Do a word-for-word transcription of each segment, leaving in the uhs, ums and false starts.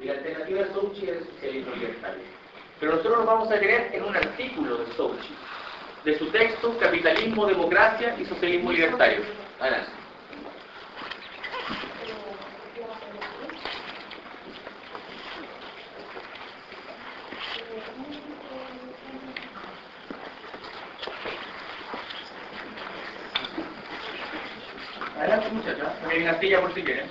Y la alternativa de Souchi es el socialismo libertario. Pero nosotros nos vamos a creer en un artículo de Souchi, de su texto Capitalismo, Democracia y Socialismo Libertario. Adelante. Adelante, muchachos. Hay una silla por si quieren.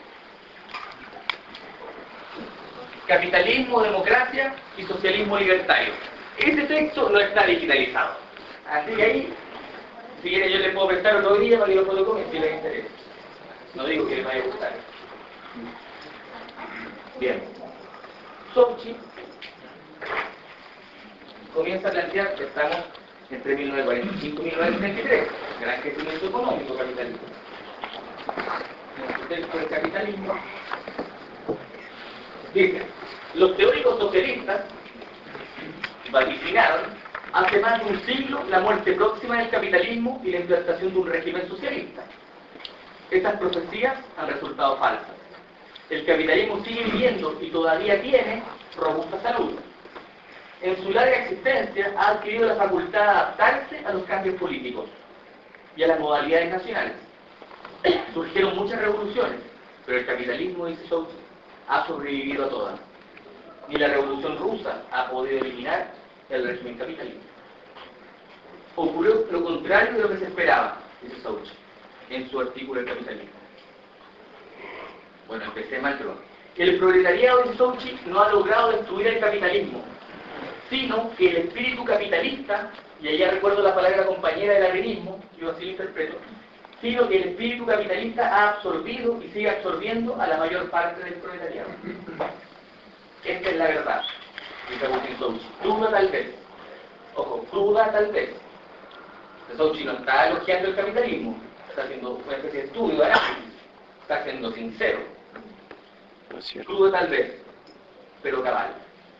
Capitalismo, Democracia y Socialismo Libertario. Ese texto no está digitalizado. Así que ahí, si quieren, yo les puedo prestar otro día para que lo fotocomen si les interesa. No digo que les vaya a gustar. Bien. Souchi comienza a plantear que estamos entre mil novecientos cuarenta y cinco y mil novecientos treinta y tres. Gran crecimiento económico capitalismo. En su texto del capitalismo dice: los teóricos socialistas vaticinaron hace más de un siglo la muerte próxima del capitalismo y la implantación de un régimen socialista. Estas profecías han resultado falsas. El capitalismo sigue viviendo y todavía tiene robusta salud. En su larga existencia ha adquirido la facultad de adaptarse a los cambios políticos y a las modalidades nacionales. Surgieron muchas revoluciones, pero el capitalismo, dice Souchi, ha sobrevivido a todas. Ni la revolución rusa ha podido eliminar el régimen capitalista. Ocurrió lo contrario de lo que se esperaba, dice Souchi, en su artículo El capitalismo. Bueno, empecé mal, pero el proletariado, dice Souchi, no ha logrado destruir el capitalismo, sino que el espíritu capitalista, y allá recuerdo la palabra compañera del arrinismo, yo así lo interpreto, sino que el espíritu capitalista ha absorbido y sigue absorbiendo a la mayor parte del proletariado. Esta es la verdad, dice Agustín Souchi. Cruda tal vez, ojo, cruda tal vez. Souchi no está elogiando el capitalismo, está haciendo una especie de estudio, de análisis, está siendo sincero. Cruda tal vez, pero cabal.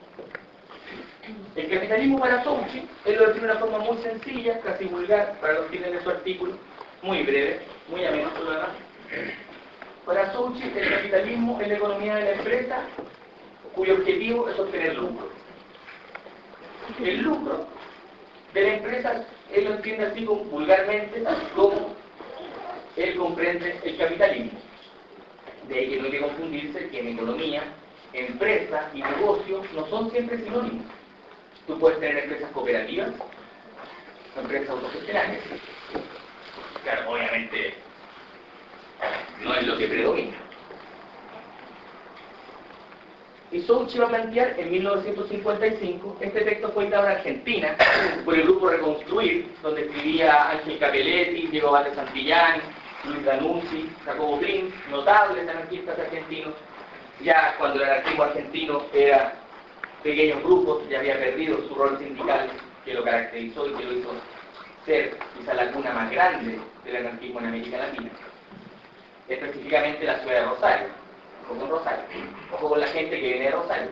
El capitalismo para Souchi, él lo define de una forma muy sencilla, casi vulgar, para los que tienen su artículo, muy breve, muy ameno, por lo demás. Para Souchi, el capitalismo es la economía de la empresa cuyo objetivo es obtener lucro. El lucro de la empresa, él lo entiende así como, vulgarmente, como él comprende el capitalismo. De ahí que no hay que confundirse que en economía, empresa y negocio no son siempre sinónimos. Tú puedes tener empresas cooperativas o empresas autogestionarias. Claro, obviamente no es lo que predomina. Y Souchi va a plantear en mil novecientos cincuenta y cinco, este texto fue editado en Argentina por el grupo Reconstruir, donde escribía Ángel Capelletti, Diego Valdez Santillán, Luis D'Annunzio, Jacobo Prinz, notables anarquistas argentinos. Ya cuando el anarquismo argentino era pequeños grupos, ya había perdido su rol sindical que lo caracterizó y que lo hizo ser quizá la cuna más grande del anarquismo en América Latina, específicamente la ciudad de Rosario. Ojo con Rosario, ojo con la gente que viene de Rosario.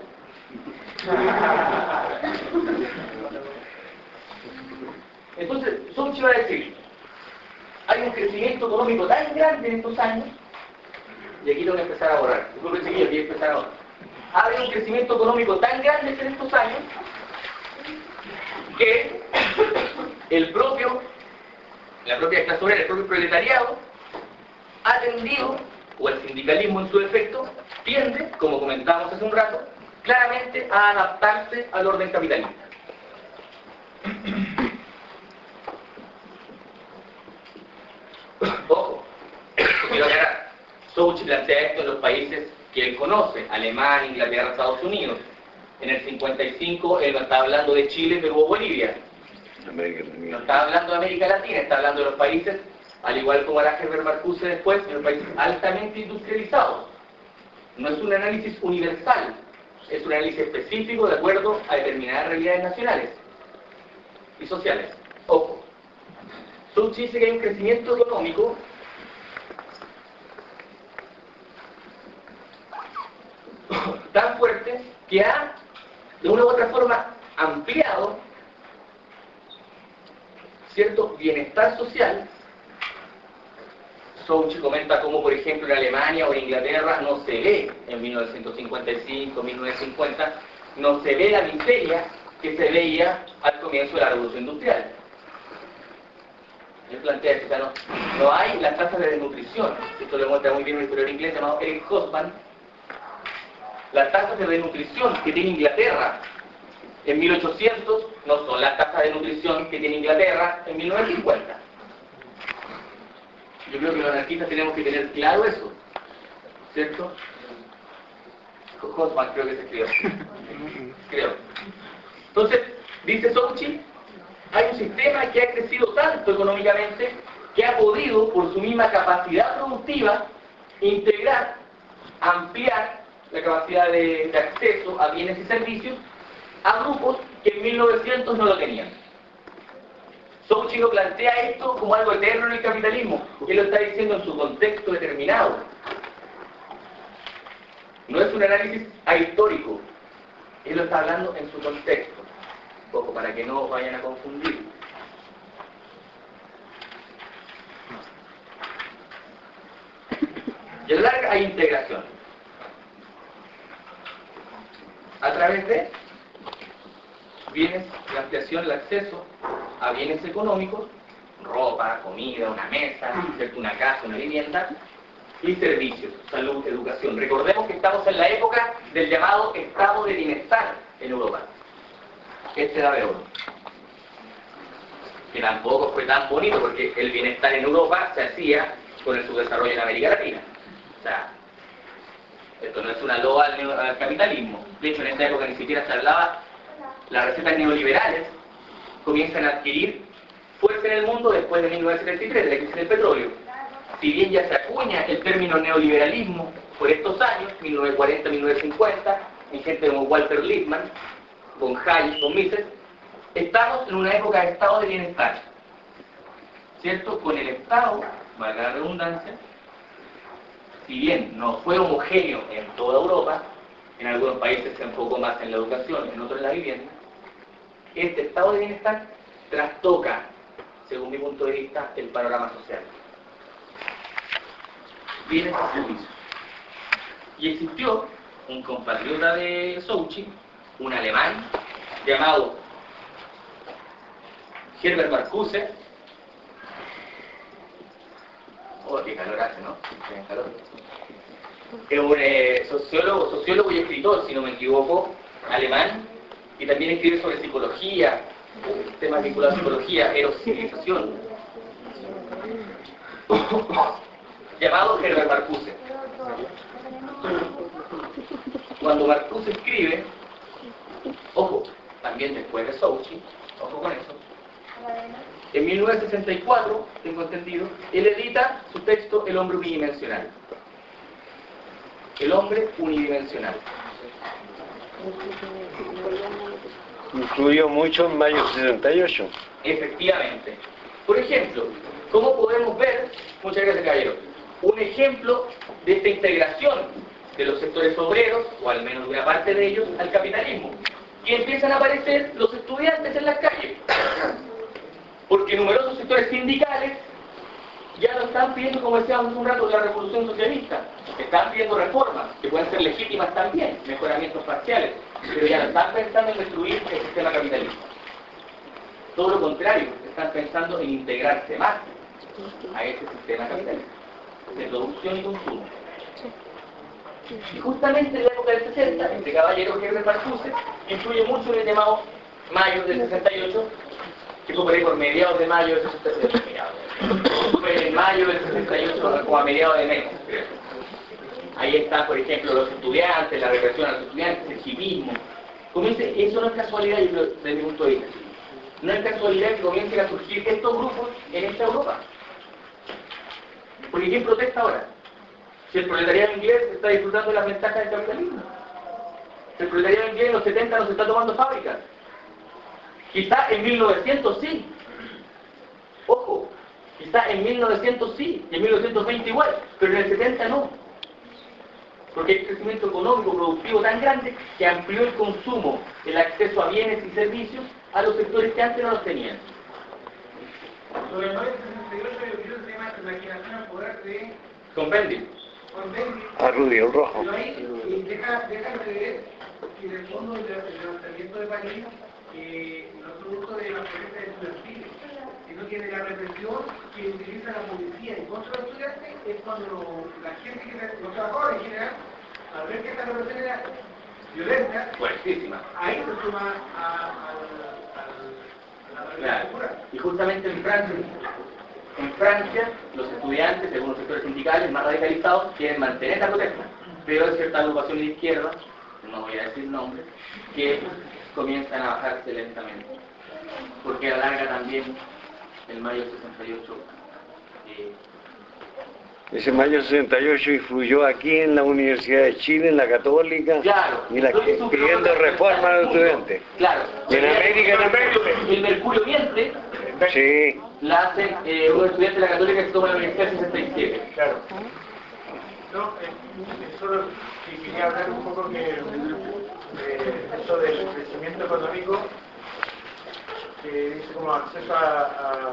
Entonces, Souchi va a decir, hay un crecimiento económico tan grande en estos años, y aquí tengo que empezar a borrar, disculpen seguido, aquí empezar a borrar. Ha habido un crecimiento económico tan grande en estos años que el propio, la propia clase obrera, el propio proletariado, ha tendido, o el sindicalismo en su defecto, tiende, como comentábamos hace un rato, claramente a adaptarse al orden capitalista. Ojo, quiero aclarar, Souchi plantea esto en los países que él conoce, Alemania, Inglaterra, Estados Unidos. En el cincuenta y cinco él no está hablando de Chile, Perú o Bolivia. No está hablando de América Latina, está hablando de los países, al igual como hará Herbert Marcuse después, de los países altamente industrializados. No es un análisis universal, es un análisis específico de acuerdo a determinadas realidades nacionales y sociales. Ojo, Souchi dice que hay un crecimiento económico tan fuerte que ha, de una u otra forma, ampliado cierto bienestar social Souchi comenta cómo, por ejemplo, en Alemania o en Inglaterra no se ve en mil novecientos cincuenta y cinco, mil novecientos cincuenta, no se ve la miseria que se veía al comienzo de la Revolución Industrial. Él plantea esto, o sea, no, no hay las tasas de desnutrición. Esto lo muestra muy bien un historiador inglés llamado Eric Hobsbawm. Las tasas de desnutrición que tiene Inglaterra en mil ochocientos no son las tasas de nutrición que tiene Inglaterra en mil novecientos cincuenta. Yo creo que los anarquistas tenemos que tener claro eso, ¿cierto? Hobsbawm creo que se escribió. Creo. Entonces, dice Souchi, hay un sistema que ha crecido tanto económicamente que ha podido, por su misma capacidad productiva, integrar, ampliar la capacidad de, de acceso a bienes y servicios a grupos que en mil novecientos no lo tenían. Souchi lo plantea esto como algo eterno en el capitalismo, porque él lo está diciendo en su contexto determinado. No es un análisis ahistórico, él lo está hablando en su contexto, un poco para que no vayan a confundir. Y a la larga hay integración a través de bienes, la ampliación, el acceso a bienes económicos, ropa, comida, una mesa, una casa, una vivienda, y servicios, salud, educación. Recordemos que estamos en la época del llamado estado de bienestar en Europa. Este era de oro. Que tampoco fue tan bonito porque el bienestar en Europa se hacía con el subdesarrollo en América Latina. O sea, esto no es una loa al, neo, al capitalismo. De hecho, en esta época ni siquiera se hablaba. Las recetas neoliberales comienzan a adquirir fuerza en el mundo después de mil novecientos setenta y tres, de la crisis del petróleo. Si bien ya se acuña el término neoliberalismo por estos años, mil novecientos cuarenta a mil novecientos cincuenta, en gente como Walter Lippmann, con Hayek, con Mises, estamos en una época de estado de bienestar, ¿cierto? Con el Estado, valga la redundancia, si bien no fue homogéneo en toda Europa, en algunos países se enfocó más en la educación, en otros en la vivienda, este estado de bienestar trastoca, según mi punto de vista, el panorama social. Bienes y servicios. Y existió un compatriota de Souchi, un alemán, llamado Herbert Marcuse. Oh, qué calor hace, ¿no? Qué calor. Es un eh, sociólogo, sociólogo y escritor, si no me equivoco, alemán, y también escribe sobre psicología, temas vinculados a psicología, erosicialización, llamado Herbert Marcuse. Cuando Marcuse escribe, ojo, también después de Souchi, ojo con eso, en mil novecientos sesenta y cuatro, tengo entendido, él edita su texto El hombre unidimensional. El hombre unidimensional. Influyó mucho en mayo sesenta y ocho. Efectivamente. Por ejemplo, ¿cómo podemos ver, muchas gracias caballero, un ejemplo de esta integración de los sectores obreros, o al menos de una parte de ellos, al capitalismo? Y empiezan a aparecer los estudiantes en las calles. Porque numerosos sectores sindicales ya lo están pidiendo, como decíamos hace un rato, la revolución socialista. Están pidiendo reformas, que pueden ser legítimas también, mejoramientos parciales, pero ya no están pensando en destruir el sistema capitalista. Todo lo contrario, están pensando en integrarse más a ese sistema capitalista, de producción y consumo. Y justamente en la época del sesenta, este caballero Herbert Marcuse influye mucho en el llamado mayo del sesenta y ocho, que fue por ahí por mediados de mayo del sesenta y ocho. Fue en mayo del sesenta y ocho o a mediados de mes, creo. Ahí están, por ejemplo, los estudiantes, la represión a los estudiantes, el hipismo. Comience, eso no es casualidad, yo creo, desde mi punto de vista. No es casualidad que comiencen a surgir estos grupos en esta Europa. Porque ¿quién protesta ahora? Si el proletariado inglés está disfrutando de las ventajas del capitalismo. Si el proletariado inglés en los setenta no se está tomando fábricas. Quizá en mil novecientos sí. Ojo, quizá en mil novecientos sí, y en mil novecientos veinte igual, pero en el setenta no. Porque hay un crecimiento económico, productivo tan grande que amplió el consumo, el acceso a bienes y servicios a los sectores que antes no los tenían. Sobre el novecientos sesenta y ocho yo quiero el tema imaginación al poder de Compendio. Convenio. A Rudy el Rojo. Pero ahí y deja, deja de ver que en el fondo el levantamiento de París eh, no es producto de la protesta de estudiantiles, sino que de la represión que utiliza la policía en contra de los estudiantes es cuando la gente, que los trabajadores en general, al ver que esta represión era violenta, Fuertísima. ahí se suma a, a, a, a la Claro. cultura. Y justamente en Francia, en Francia, los estudiantes, según los sectores sindicales más radicalizados, quieren mantener la protesta, pero hay ciertas agrupaciones de izquierda, no voy a decir nombres, que comienzan a bajarse lentamente, porque a la larga también el mayo del sesenta y ocho eh, Ese mayo sesenta y ocho influyó aquí en la Universidad de Chile, en la Católica, claro, y la que, pidiendo reforma a los estudiantes. claro, Y en América también. el Mercurio Miente Sí. la hacen eh, unos estudiantes de la Católica que se toma la Universidad en sesenta y siete. Claro. No, eh, solo que quería hablar un poco que eh, eso del crecimiento económico, que dice como acceso a,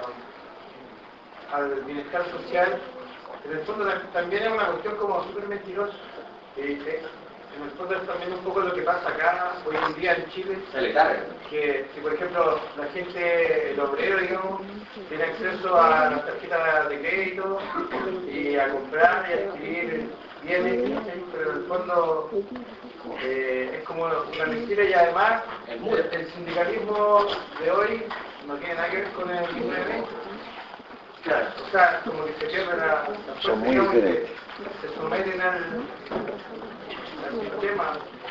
a, al bienestar social, en el fondo también es una cuestión como súper mentirosa. Eh, eh, en el fondo es también un poco lo que pasa acá hoy en día en Chile, Se le carga. que si por ejemplo la gente, el obrero, digamos, tiene acceso a las tarjetas de crédito y a comprar y a adquirir bienes, ¿sí? Pero en el fondo eh, es como una mentira y además el, el sindicalismo de hoy no tiene nada que ver con el diecinueve veinte. Claro, o sea, como que se pierde la, la Son muy digamos, diferentes. que se someten al, al sistema.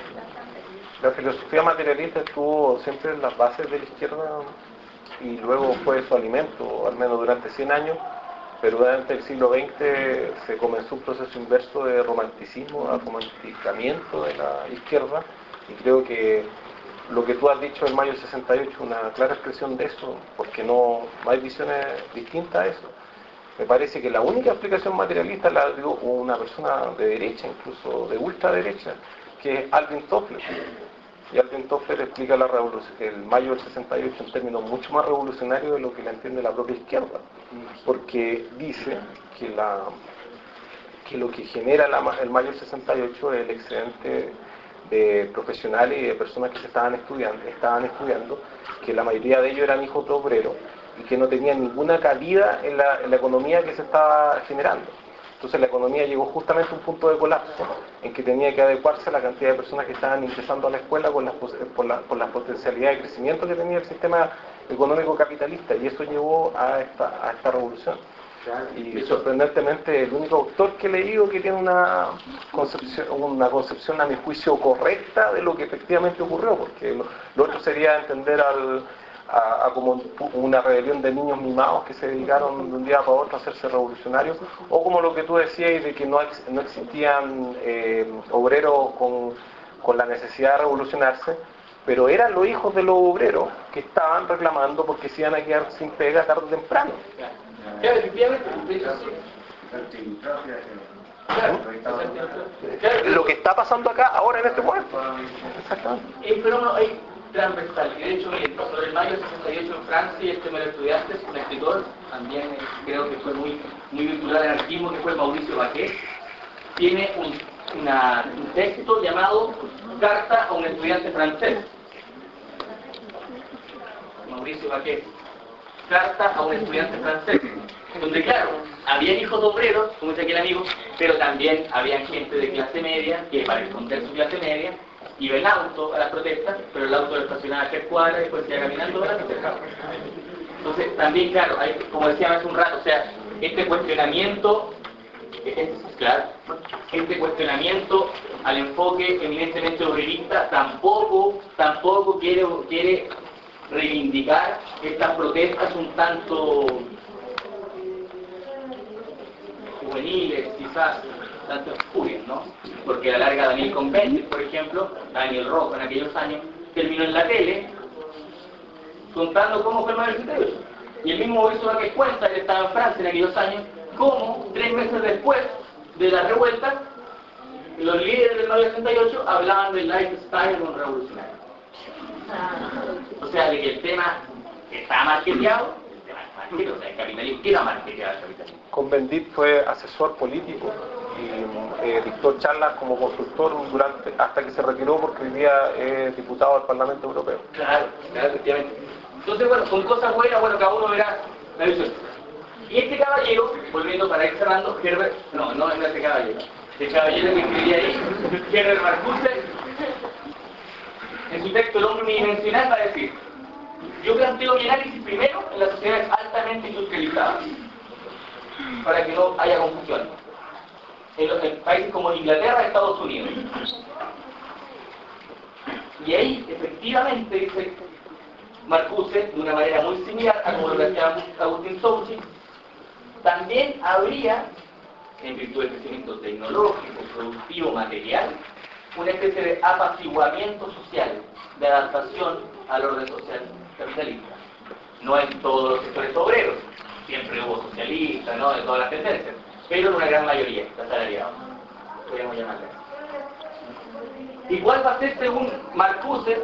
La filosofía materialista estuvo siempre en las bases de la izquierda y luego fue su alimento, al menos durante cien años, pero durante el siglo veinte se comenzó un proceso inverso de romanticismo, de romanticamiento de la izquierda, y creo que lo que tú has dicho en mayo sesenta y ocho es una clara expresión de eso, porque no, no hay visiones distintas a eso. Me parece que la única explicación materialista la dio una persona de derecha, incluso de ultraderecha, que es Alvin Toffler. Y Alvin Toffler explica la revolución, el mayo del sesenta y ocho en términos mucho más revolucionarios de lo que la entiende la propia izquierda, porque dice que, la, que lo que genera la, el mayo del sesenta y ocho es el excedente de profesionales y de personas que se estaban estudiando, estaban estudiando, que la mayoría de ellos eran hijos de obreros y que no tenían ninguna cabida en la, en la economía que se estaba generando. Entonces la economía llegó justamente a un punto de colapso en que tenía que adecuarse a la cantidad de personas que estaban ingresando a la escuela con las, por, la, por las potencialidades de crecimiento que tenía el sistema económico capitalista, y eso llevó a esta, a esta revolución. Y sorprendentemente el único autor que he leído que tiene una concepción, una concepción a mi juicio correcta de lo que efectivamente ocurrió, porque lo, lo otro sería entender al, a, a como una rebelión de niños mimados que se dedicaron de un día para otro a hacerse revolucionarios, o como lo que tú decías de que no, ex, no existían eh, obreros con, con la necesidad de revolucionarse, pero eran los hijos de los obreros que estaban reclamando porque se iban a quedar sin pega tarde o temprano. Claro, efectivamente, de hecho sí. Claro, claro. Lo que está pasando acá ahora en este momento. Exactamente. El fenómeno es transversal. De hecho, el profesor del mayo del sesenta y ocho en Francia, y este de estudiantes, un escritor, también eh, creo que fue muy, muy vinculado al anarquismo, que fue Mauricio Baquet, tiene un, una, un texto llamado Carta a un estudiante francés. Mauricio Baquet. Carta a un estudiante francés, donde claro, había hijos de obreros, como dice aquí el amigo, pero también había gente de clase media, que para esconder su clase media, iba en auto a las protestas, pero el auto lo estacionaba a tres cuadras y después iba caminando a las protestas. Entonces, también claro, hay, como decíamos hace un rato, o sea, este cuestionamiento, es, claro, este cuestionamiento al enfoque eminentemente obrerista tampoco, tampoco quiere, quiere reivindicar estas protestas un tanto juveniles, quizás, tanto espurias, ¿no? Porque a la larga Daniel Cohn-Bendit, por ejemplo, Daniel Rojo en aquellos años, terminó en la tele contando cómo fue el mayo del sesenta y ocho. Y el mismo Mauricio Baquet cuenta, él estaba en Francia en aquellos años, cómo tres meses después de la revuelta, los líderes del mayo del sesenta y ocho hablaban del lifestyle de un revolucionario. O sea, de que el tema está marketeado, el tema está Marx, o sea, el capitalismo, ¿qué era Marx que era el capitalismo? Cohn-Bendit fue asesor político y eh, dictó charlas como consultor durante, hasta que se retiró porque hoy día es diputado del Parlamento Europeo. Claro, claro, efectivamente. Entonces, bueno, son cosas buenas, bueno, cada uno verá la visión. Y este caballero, volviendo para ir cerrando, Herbert, no, no es este caballero, el caballero que escribía ahí, Herbert Marcuse, en su texto El hombre unidimensional va a decir: yo planteo mi análisis primero en las sociedades altamente industrializadas, para que no haya confusión, en los en países como Inglaterra y Estados Unidos. Y ahí, efectivamente, dice Marcuse, de una manera muy similar a como lo hacía Agustín Souchy, también habría, en virtud del crecimiento tecnológico, productivo, material, una especie de apaciguamiento social, de adaptación al orden social capitalista. No en todos los sectores obreros, siempre hubo socialistas, ¿no?, de todas las tendencias, pero en una gran mayoría, asalariados, podríamos llamarle. ¿Y cuál va a ser, según Marcuse,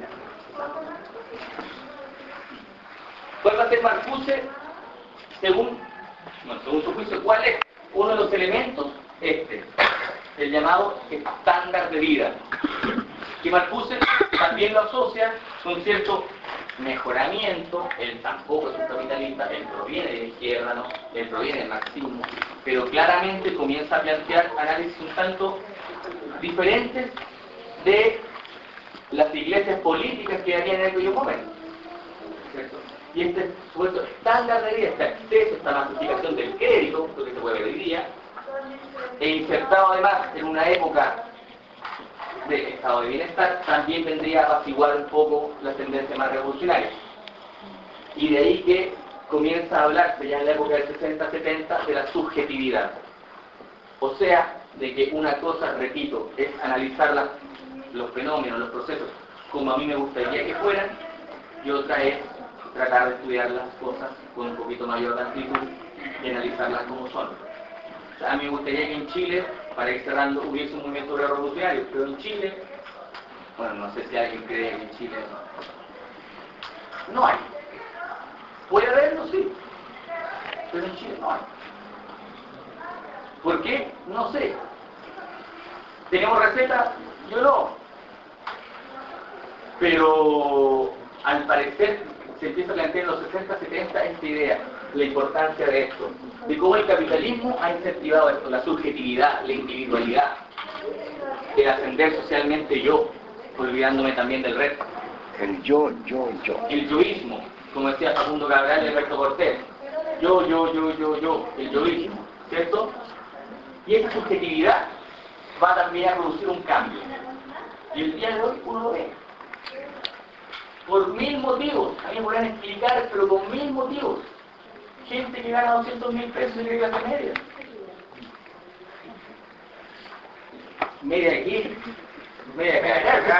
cuál va a ser Marcuse, según, no, según su juicio, cuál es uno de los elementos, este, el llamado estándar de vida, que Marcuse también lo asocia con cierto mejoramiento? Él tampoco es un capitalista, él proviene de la izquierda, ¿no?, él proviene del marxismo, pero claramente comienza a plantear análisis un tanto diferentes de las iglesias políticas que había en aquellos momentos, ¿cierto? Y este supuesto estándar de vida, este acceso, esta masificación del crédito, lo que se puede ver hoy día, e insertado además en una época de estado de bienestar, también vendría a apaciguar un poco las tendencias más revolucionarias. Y de ahí que comienza a hablarse ya en la época del sesenta setenta de la subjetividad. O sea, de que una cosa, repito, es analizar la, los fenómenos, los procesos, como a mí me gustaría que fueran, y otra es tratar de estudiar las cosas con un poquito mayor de amplitud y analizarlas como son. O sea, a mí me gustaría que en Chile, para ir cerrando, hubiese un movimiento revolucionario, pero en Chile, bueno, no sé si alguien cree que en Chile no hay. Puede haberlo, sí, pero en Chile no hay. ¿Por qué? No sé. ¿Tenemos receta? Yo no. Pero al parecer se empieza a plantear en los sesenta setenta esta idea, la importancia de esto, de cómo el capitalismo ha incentivado esto, la subjetividad, la individualidad, el ascender socialmente yo, olvidándome también del resto. El yo, yo, yo. El yoísmo, como decía Facundo Cabral y Alberto Cortés. Yo, yo, yo, yo, yo, el yoísmo, ¿cierto? Y esa subjetividad va también a producir un cambio. Y el día de hoy uno lo ve. Por mil motivos, a mí me podrían explicar, pero con mil motivos. Gente que gana doscientos mil pesos y que clase media. Media aquí, media acá.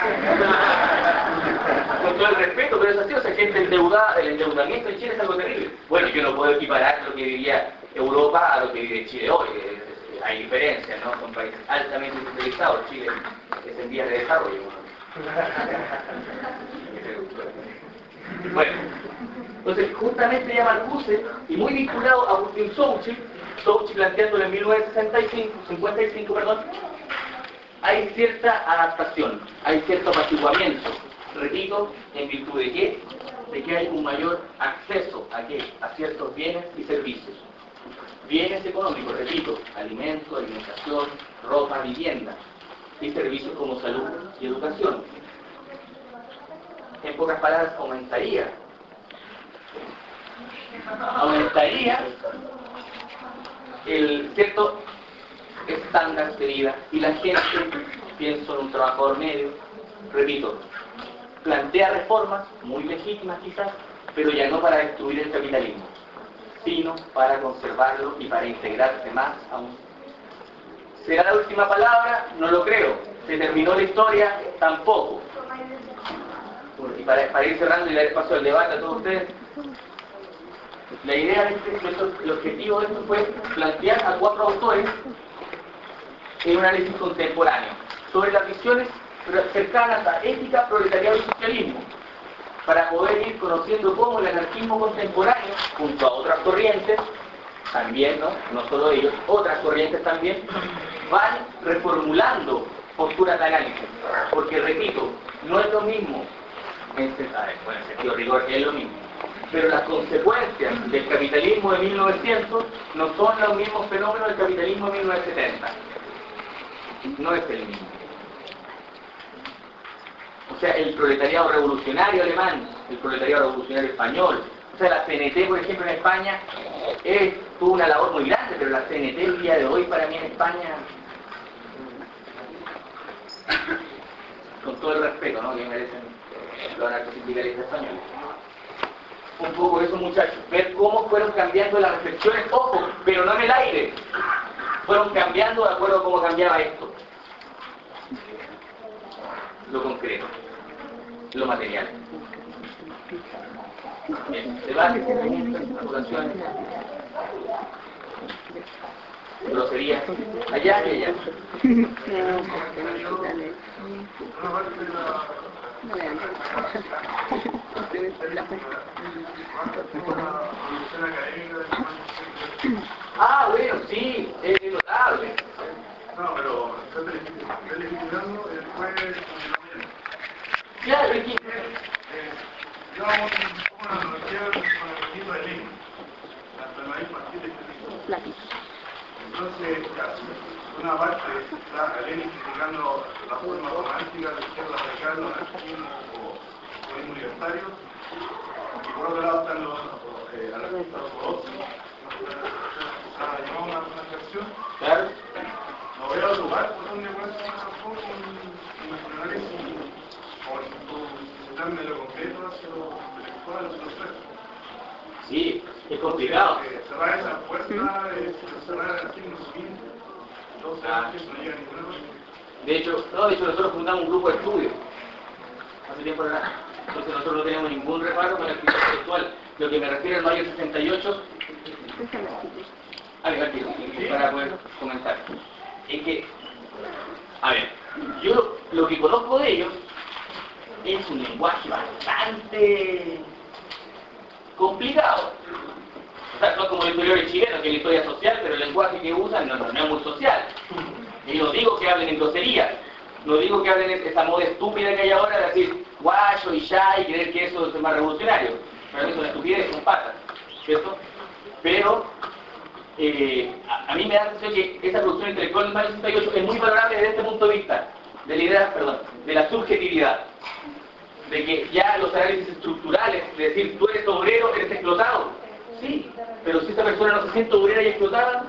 Con todo el respeto, pero es así, o sea, gente endeudada, el endeudamiento en Chile es algo terrible. Bueno, yo no puedo equiparar lo que vivía Europa a lo que vive Chile hoy. Hay diferencias, ¿no? Son países altamente industrializados. Chile es en vías de desarrollo. Bueno, entonces justamente ya Marcuse, y muy vinculado a Agustín Souchy, Souchy planteándolo en mil novecientos sesenta y cinco, cincuenta y cinco, perdón, hay cierta adaptación, hay cierto apaciguamiento, repito, ¿en virtud de qué? De que hay un mayor acceso a qué, a ciertos bienes y servicios. Bienes económicos, repito, alimentos, alimentación, ropa, vivienda, y servicios como salud y educación. En pocas palabras, aumentaría. Aumentaría el cierto estándar de vida y la gente, pienso en un trabajador medio, repito, plantea reformas muy legítimas quizás, pero ya no para destruir el capitalismo, sino para conservarlo y para integrarse más aún. ¿Será la última palabra? No lo creo. ¿Se terminó la historia? Tampoco. Y para, para ir cerrando y dar espacio al debate a todos ustedes, la idea de este, el objetivo de esto fue plantear a cuatro autores en un análisis contemporáneo sobre las visiones cercanas a ética, proletariado y socialismo, para poder ir conociendo cómo el anarquismo contemporáneo, junto a otras corrientes, también, ¿no? No solo ellos, otras corrientes también, van reformulando posturas de análisis. Porque, repito, no es lo mismo, en, bueno, en sentido rigor que es lo mismo, pero las consecuencias del capitalismo de mil novecientos no son los mismos fenómenos del capitalismo de mil novecientos setenta. No es el mismo. O sea, el proletariado revolucionario alemán, el proletariado revolucionario español, o sea, la C N T, por ejemplo, en España, es, tuvo una labor muy grande, pero la C N T el día de hoy, para mí en España, con todo el respeto, ¿no?, que merecen los anarcosindicalistas españoles. Un poco eso, muchachos, ver cómo fueron cambiando las reflexiones, ojo, pero no en el aire, fueron cambiando de acuerdo a cómo cambiaba esto. Lo concreto, lo material. Bien, debate, acusaciones, groserías, allá y allá. Ah, bueno, sí, es notable. No, pero está legitimando el jueves. Claro, es que... Yo hago una analogía con el libro de Lenin, hasta el maíz partido de Entonces, una parte está Lenin criticando la forma romántica de izquierda radical, los anarquismo o comunismo libertario, y por otro lado están los eh, anarquistas ortodoxos, la llamamos una, una canción. Claro. No veo lugar por donde puede ser tampoco un análisis o darme lo concreto hacia lo intelectual, hacia lo suelto. Sí, es complicado. Eh, cerrar esa puerta, eh, cerrar el signo civil, entonces Ah. eso no llega a ninguna parte. De hecho, no, de hecho nosotros fundamos un grupo de estudio hace tiempo atrás. Entonces nosotros no tenemos ningún reparo con la actividad intelectual. Lo que me refiero al mayo sesenta y ocho, a ver, al tiro, para poder comentar. Es que, a ver, yo lo que conozco de ellos es un lenguaje bastante complicado. O sea, no es como el historiador chileno, que es la historia social, pero el lenguaje que usan no, no, no es muy social. Y no digo que hablen en groserías, no digo que hablen esa moda estúpida que hay ahora de decir guayo y ya y creer que eso es más revolucionario. Para mí es una estupidez, son patas, ¿cierto? Pero eh, a, a mí me da la sensación que esa producción intelectual del mayo sesenta y ocho es muy valorable desde este punto de vista, de la idea, perdón, de la subjetividad. De que ya los análisis estructurales, de decir, tú eres obrero, eres explotado. Sí, pero si esta persona no se siente obrera y explotada,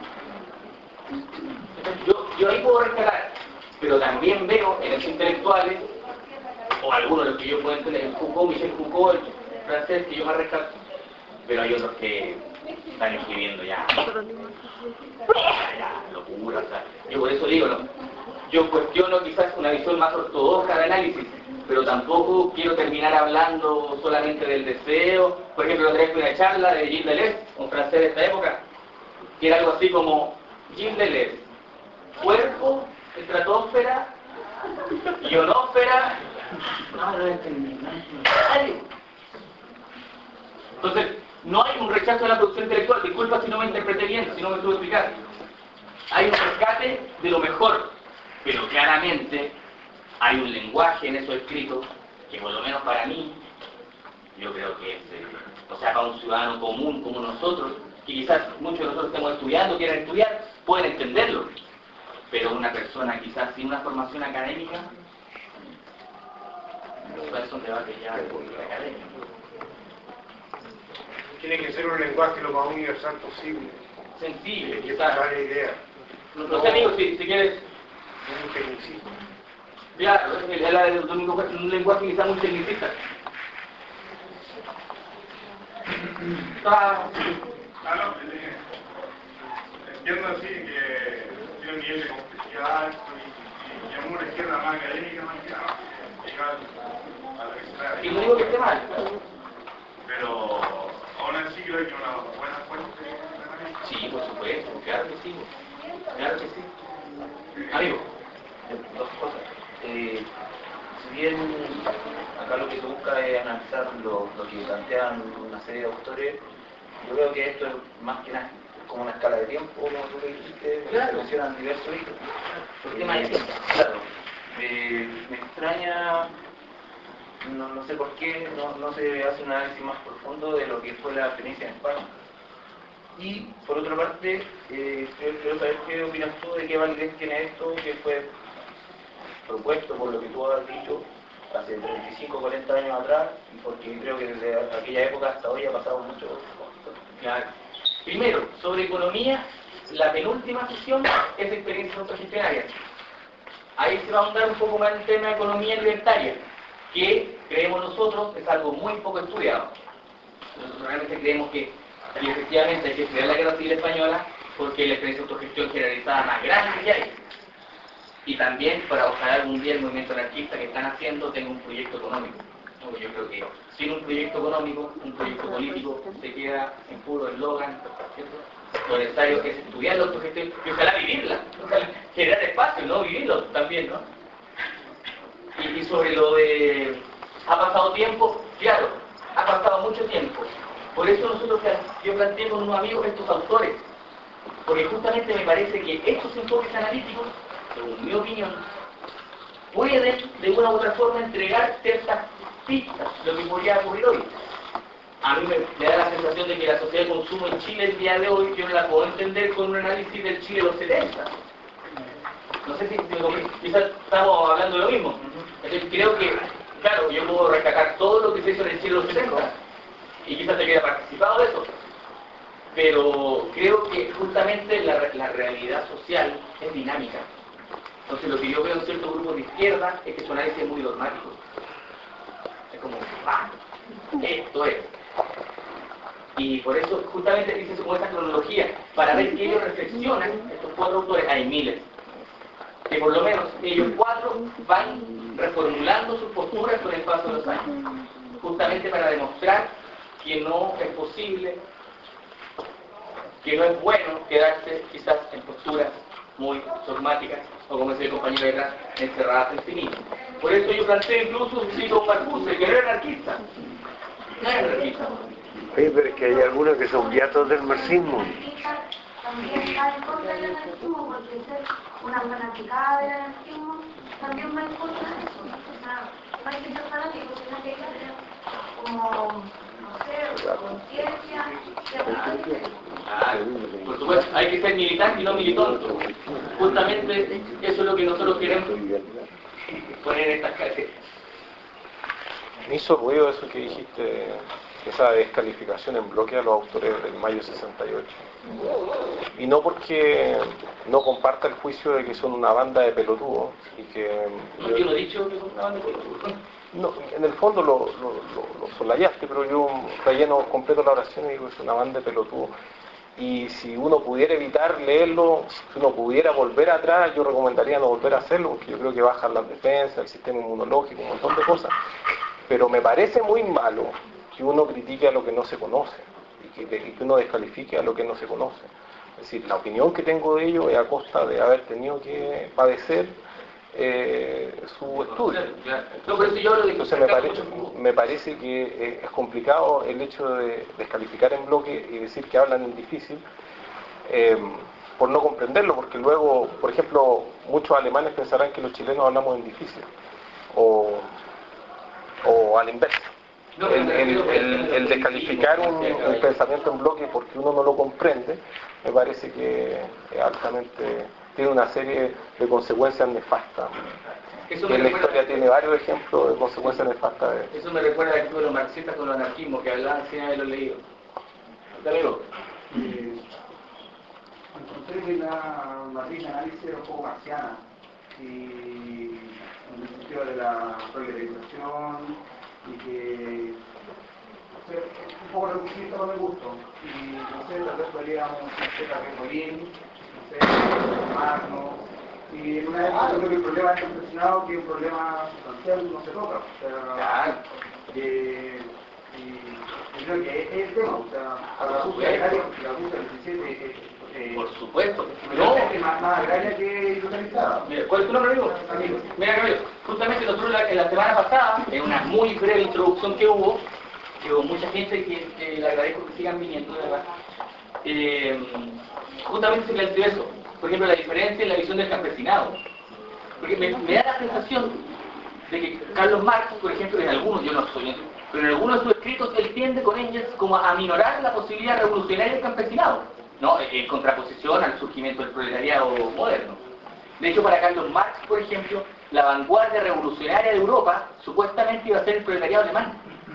yo, yo ahí puedo rescatar. Pero también veo en los intelectuales, o algunos de los que yo puedo entender, Foucault, Michel Foucault, el francés, que yo más rescato, pero hay otros que están escribiendo ya, ya, locura, o sea, yo por eso digo, ¿no? Yo cuestiono quizás una visión más ortodoxa de análisis, pero tampoco quiero terminar hablando solamente del deseo. Por ejemplo, otra vez fue una charla de Gilles Deleuze, un francés de esta época, que era algo así como Gilles Deleuze, cuerpo, estratosfera, ionósfera, no, no entendí, no entendí. Entonces, no hay un rechazo a la producción intelectual, disculpa si no me interpreté bien, si no me estuve explicando. Hay un rescate de lo mejor, pero claramente hay un lenguaje en esos escritos que por lo menos para mí, yo creo que es, eh, o sea, para un ciudadano común como nosotros, que quizás muchos de nosotros estemos estudiando, quieran estudiar, pueden entenderlo, pero una persona quizás sin una formación académica, eso es un debate ya académico. Tiene que ser un lenguaje lo más universal posible. Sensible, Y quizás. esa es la idea. No, no sé, amigo, si, si quieres... Es un tecnicismo. Claro, es la de un lenguaje quizás muy tecnicista. Ah, Ah, no, eh, entiendo así que tiene un nivel de complejidad alto y, y, y es una izquierda más académica, más que nada, llegar a la que y no digo que esté mal. Pero aún así creo que una buena fuente de análisis. Sí, por supuesto, claro que sí. Claro que sí. Amigo, dos cosas. Eh, si bien acá lo que se busca es analizar lo, lo que plantean una serie de autores, yo creo que esto es más que nada como una escala de tiempo, como tú le dijiste, claro. se mencionan diversos hijos. Por tema de tiempo. Claro, eh, me extraña, no, no sé por qué, no, no se hace un análisis más profundo de lo que fue la experiencia en España. Y por otra parte, eh, quiero, quiero saber qué opinas tú de qué validez tiene esto que fue propuesto por lo que tú has dicho hace treinta y cinco, cuarenta años atrás, y porque creo que desde aquella época hasta hoy ha pasado mucho. Claro. Primero, sobre economía, la penúltima sesión es experiencias autogestionarias. Ahí se va a ahondar un poco más el tema de economía libertaria, que creemos nosotros es algo muy poco estudiado. Nosotros realmente creemos que y efectivamente hay que estudiar la guerra civil española porque la experiencia de autogestión generalizada más grande que hay. Y también para ojalá algún día el movimiento anarquista que están haciendo tenga un proyecto económico. Porque yo creo que sin un proyecto económico, un proyecto político se queda en puro eslogan, ¿cierto? Lo necesario es estudiar la autogestión y ojalá vivirla, ojalá generar espacio, no vivirlo también, ¿no? Y, y sobre lo de ha pasado tiempo, claro, ha pasado mucho tiempo. Por eso nosotros, yo planteé con unos amigos estos autores, porque justamente me parece que estos enfoques analíticos, según mi opinión, pueden de una u otra forma entregar ciertas pistas de lo que podría ocurrir hoy. A mí me, me da la sensación de que la sociedad de consumo en Chile el día de hoy yo no la puedo entender con un análisis del Chile de los setenta. No sé si, si quizás estamos hablando de lo mismo. Entonces creo que, claro, yo puedo rescatar todo lo que se hizo en el Chile de los setenta y quizás te hubiera participado de eso. Pero creo que justamente la, la realidad social es dinámica. Entonces lo que yo veo en ciertos grupos de izquierda es que su análisis es muy dogmático. Es como, ah, esto es. Y por eso justamente dice como esa cronología, para ver que ellos reflexionan, estos cuatro autores, hay miles, que por lo menos ellos cuatro van reformulando sus posturas con el paso de los años, justamente para demostrar que no es posible, que no es bueno quedarse quizás en posturas muy dogmáticas, o como decía el compañero de atrás, encerradas en sí mismo. Por eso yo planteo incluso un ciclo Marcuse, que no era anarquista. No era anarquista. Oye, pero es que hay algunos que son viatos del marxismo. También está en contra del anarquismo, porque ser una fanaticada del anarquismo también va en contra de eso. O sea, no hay que ser fanático, sino que hay que tener como, no sé, conciencia de Ah, por supuesto, hay que ser militante y no militante. Justamente eso es lo que nosotros queremos poner en estas clases. Me hizo ruido eso que dijiste, esa descalificación en bloque a los autores del mayo sesenta y ocho. Y no porque no comparta el juicio de que son una banda de pelotudos y que... No, yo no he dicho que son una banda de pelotudos. No, en el fondo lo, lo, lo, lo solayaste, pero yo relleno completo la oración y digo que es una banda de pelotudos. Y si uno pudiera evitar leerlo, si uno pudiera volver atrás, yo recomendaría no volver a hacerlo, porque yo creo que bajan las defensas, el sistema inmunológico, un montón de cosas. Pero me parece muy malo que uno critique a lo que no se conoce, y que, y que uno descalifique a lo que no se conoce. Es decir, la opinión que tengo de ello es a costa de haber tenido que padecer eh, su estudio. Entonces me parece, me parece que eh, es complicado el hecho de descalificar en bloque y decir que hablan en difícil, eh, por no comprenderlo, porque luego, por ejemplo, muchos alemanes pensarán que los chilenos hablamos en difícil, o, o al inverso. El, el, el, el descalificar un, un pensamiento en bloque porque uno no lo comprende, me parece que es altamente... tiene una serie de consecuencias nefastas. Eso en la historia tiene varios ejemplos de consecuencias nefastas. De... Eso me recuerda al estudio de los marxistas con los anarquismos, que hablaban sin haberlo leído. Dale, luego. Eh, encontré que la matriz de análisis era un poco marxiana, y en el sentido de la proletarización, y que o sea, un poco reducista para mi gusto. Y no sé, tal vez podríamos hacer a Bolín, Magno, y en una época creo que el problema es impresionado, que un problema sustancial no se toca. O sea, eh, y, y creo que es el tema, o sea, para la búsqueda de área, la búsqueda del diecisiete es Eh, Por supuesto. No, No, es más, más agraria que localizada. mira, ¿cuál es tu nombre, amigo? Mira, Gabriel, justamente nosotros la, en la semana pasada, en una muy breve introducción que hubo, que hubo mucha gente que, que le agradezco que sigan viniendo, de verdad, eh, justamente se planteó eso. Por ejemplo, la diferencia en la visión del campesinado. Porque me, me da la sensación de que Carlos Marx, por ejemplo, en algunos, yo no soy, pero en algunos de sus escritos él tiende con ellos como a aminorar la posibilidad revolucionaria del campesinado, ¿no? En contraposición al surgimiento del proletariado moderno. De hecho, para Carlos Marx, por ejemplo, la vanguardia revolucionaria de Europa supuestamente iba a ser el proletariado alemán.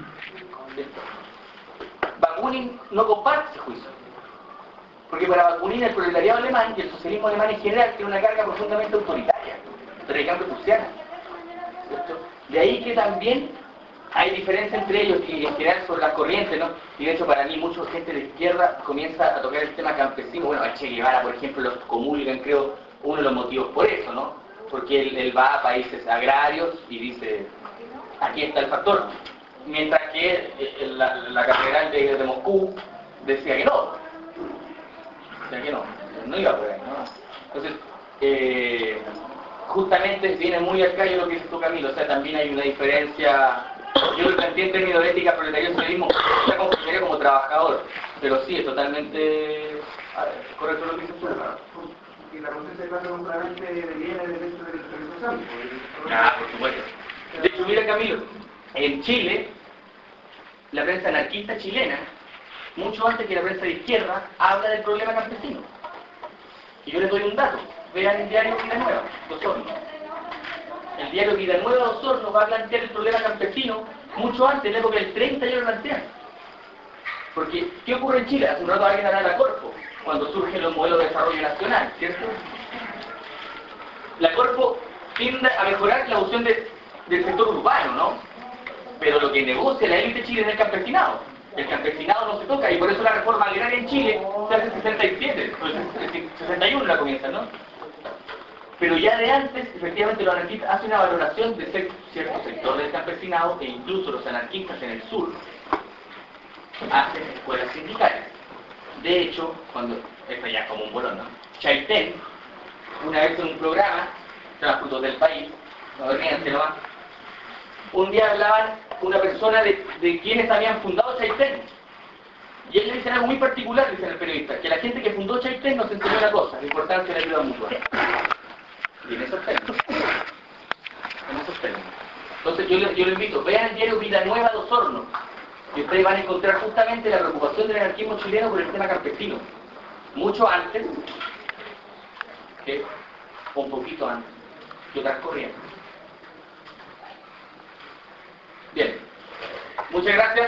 Bakunin no comparte ese juicio, porque para Bakunin el proletariado alemán y el socialismo alemán en general tiene una carga profundamente autoritaria, predicando prusiana. ¿Cierto? De ahí que también hay diferencia entre ellos y en general sobre las corrientes, ¿no? Y de hecho para mí mucha gente de izquierda comienza a tocar el tema campesino. Bueno, a Che Guevara, por ejemplo, los comulgan, creo, uno de los motivos por eso, ¿no? Porque él, él va a países agrarios y dice, aquí está el factor. Mientras que él, la, la catedral de, de Moscú decía que no. Decía que no, no iba por ahí, ¿no? Entonces, eh, justamente viene muy al callo lo que dice tú, Camilo, o sea, también hay una diferencia. Yo lo planteé en términos de ética, proletariado y socialismo, la consideraría como trabajador, pero sí, es totalmente a ver, correcto lo que dices tú. Y la conciencia de clase completamente viene del hecho de la industrialización. Ah, por supuesto. De hecho, mira, Camilo, en Chile, la prensa anarquista chilena, mucho antes que la prensa de izquierda, habla del problema campesino. Y yo les doy un dato. Vean el diario Vida Nueva, de Osorno. El diario Vida Nueva de Osorno va a plantear el problema campesino mucho antes, en la época del treinta ya lo plantean. Porque, ¿qué ocurre en Chile? Hace un rato alguien hablaba de la Corpo, cuando surgen los modelos de desarrollo nacional, ¿cierto? La Corpo tiende a mejorar la opción de, del sector urbano, ¿no? Pero lo que negocia la élite chilena es el campesinado. El campesinado no se toca, y por eso la reforma agraria en Chile se hace en sesenta y siete, pues en sesenta y uno la comienza, ¿no? Pero ya de antes, efectivamente, los anarquistas hacen una valoración de cierto sector del campesinado, e incluso los anarquistas en el sur hacen escuelas sindicales. De hecho, cuando, esto ya es como un bolón, ¿no? Chaitén, una vez en un programa, se llama Frutos del País, no ríanse nomás, un día hablaban una persona de, de quienes habían fundado Chaitén. Y él le dice algo muy particular, dice el periodista, que la gente que fundó Chaitén nos enseñó una cosa, la importancia de la ayuda mutua. Y en esos términos. En esos términos. Entonces yo le, yo le invito, vean el diario Vida Nueva de Osorno, y ustedes van a encontrar justamente la preocupación del anarquismo chileno por el tema campesino. Mucho antes, que, o un poquito antes, que otras corrientes. Bien. Muchas gracias.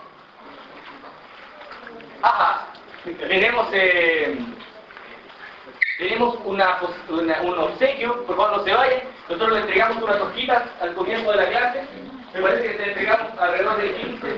Ajá. Tenemos, eh, tenemos una, una, un obsequio, por favor no se vayan. Nosotros le entregamos unas hojitas al comienzo de la clase. Me parece que te entregamos alrededor de quince.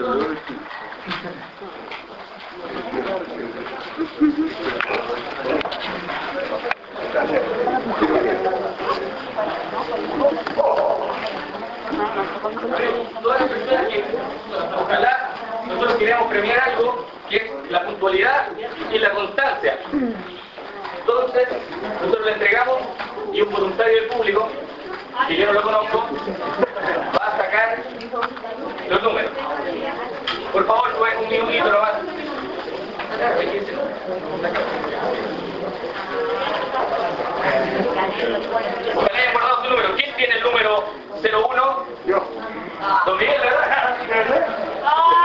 Todas las personas que ojalá nosotros queremos premiar algo que es la puntualidad y la constancia. Entonces, nosotros le entregamos y un voluntario del público, que yo no lo conozco, va a sacar los números. Por favor, pues un minutito nomás. Ojalá hayan guardado su número. ¿Quién tiene el número cero uno? Yo. Don Miguel, ¿verdad?